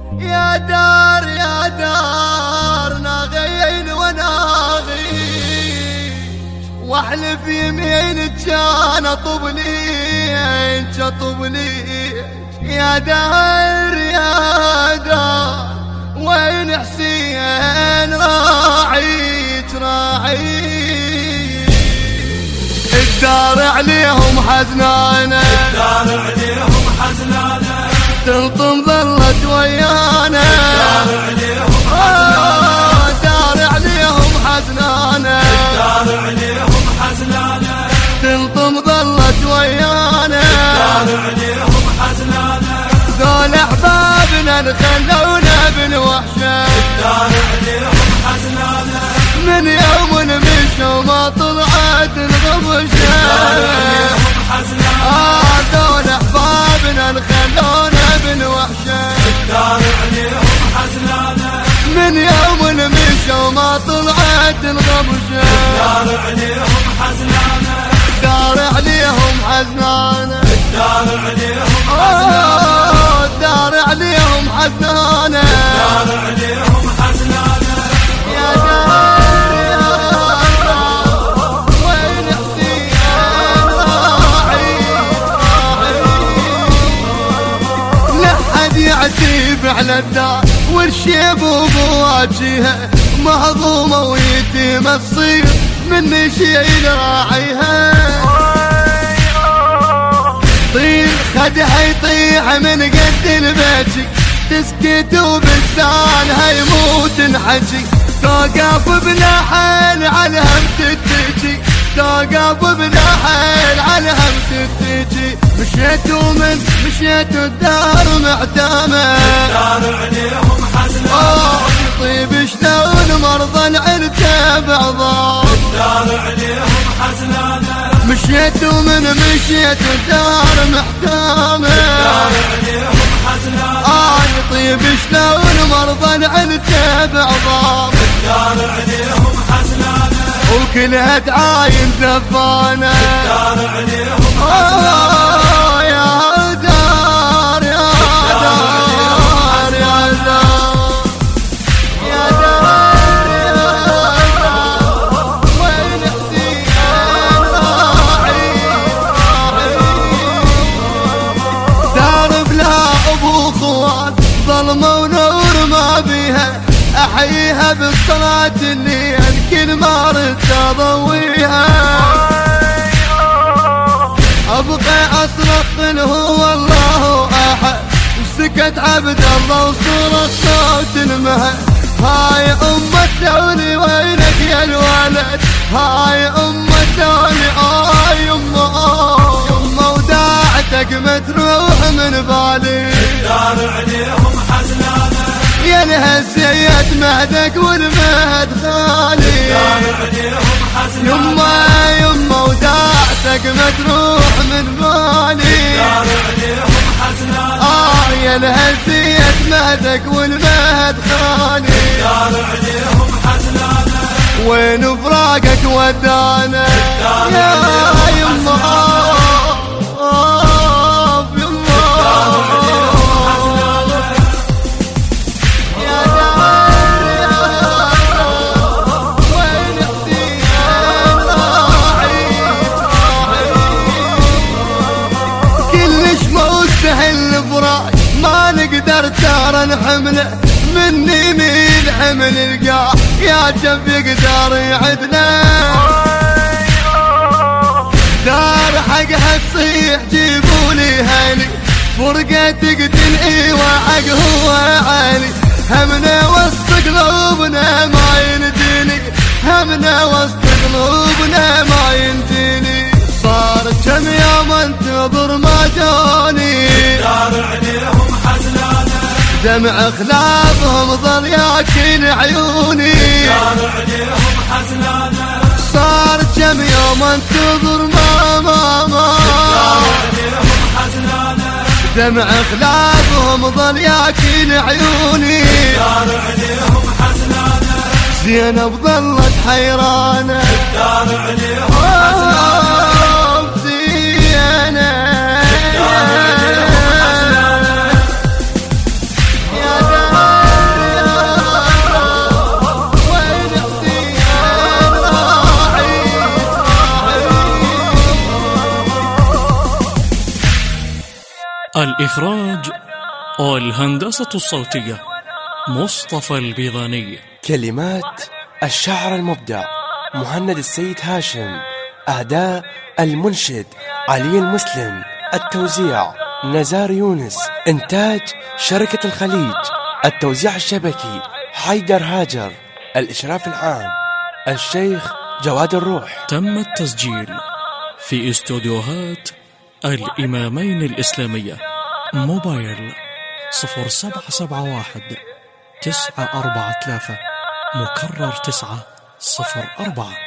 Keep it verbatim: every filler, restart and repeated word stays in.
يا دار يا دار ناغين وناغي واحلف يمين كان اطب لي اطب لي يا دار يا دار وين حسين راعيك راعيك الدار عليهم حزنانه الدار عليهم حزنانه تلطم ظلت ويانا الدار عليهم حزنانه الدار عليهم حزنانه الدار عليهم حزنانه تلطم ظلت ويانا الدار عليهم حزنانه ذول احبابنا نخلونا بالوحشه الدار عليهم حزنانه من يوم مشوا ما طلعت الغبشه آه ذول احبابنا نخلونا بالوحشه الدار عليهم حزنانه من يوم مشوا ما طلعت الغبشه الدار عليهم حزنانه دار عليهم حزنانه الدار عليهم آه الدار عليهم حزنانه الدار عليهم حزنانه يا دار يا دار وين حسين راعي لحد يعتيب على الدار والشيب بواجهه مهضومه ويتيمه تصير من شيل راعيها طير خدها يطيح من قد البيت تسكت وبلسانها يموت انحكي توقف بلا حيل على هم تتجي توقف بلا حيل على هم تتجي مشيت ومن مشيت الدار معتمه الدار عليهم حزنانه طيب شلون مرضى العركه بعضهم الدار عليهم حزنانه مشيت ومن مشيت الدار محتامه الدار عليهم حزنانه آه طيب شلون مرضى العركه بعضهم الدار عليهم حزنانه وكلها تعاين دفانه الدار عليهم آه يا دار يا دار يا دار يا دار يا دار وين حسين راعي دار بلا ابو خوات ظلمه ونور ما بيها احييها بالصلاة اللي كل ما ردت اضويها ابقى اصرخ قل هو الله احد وسكت عبد الله وصور الصوت المهد هاي ام الدولي وينك يا الولد هاي ام الدولي آي يمه يمه وداعتك ما تروح من بالي الدار عليهم حزنانه يا الهزيت مهدك والمهد خالي الدار عليهم حزنانه يما يما وداعتك ما تروح من بالي الدار عليهم حزنانه آه يا الهزيت مهدك والمهد خالي الدار عليهم حزنانه وين فراقك ودانا يا يما آه يما يا دار يا دار وين حسين راعي كلش مستحيل الفراق ما نقدر ترى نحمله مني من حمل القاع يا جنب يقدر يعدنا دار حقها تصيح جيبولي هالي فرقة تقتل ايوه حق هو عالي همنا وسط قلوبنا ما ينجيني همنا وسط قلوبنا ما ينجيني صار كم يوم انتظر ما جوني الدار عليهم حزنانه دمع خلافهم ظل ياكل عيوني الدار عليهم حزنانه صار كم يوم انتظر ما ما ما الدار عليهم حزنانه دمع خلافهم ظل ياكل عيوني الدار عليهم حزنانه زينب ظلت حيرانه الدار عليهم حزنانه آه، زينب الدار عليهم حزنانه يا دار الإخراج والهندسة الصوتية مصطفى البيضاني. كلمات الشاعر المبدع مهند السيد هاشم. أداء المنشد علي المسلم. التوزيع نزار يونس. إنتاج شركة الخليج. التوزيع الشبكي حيدر هاجر. الإشراف العام الشيخ جواد الروح. تم التسجيل في استوديوهات الإمامين الإسلامية. موبايل صفر سبعة سبعة واحد تسعة أربعة ثلاثة مكرر تسعة صفر أربعة.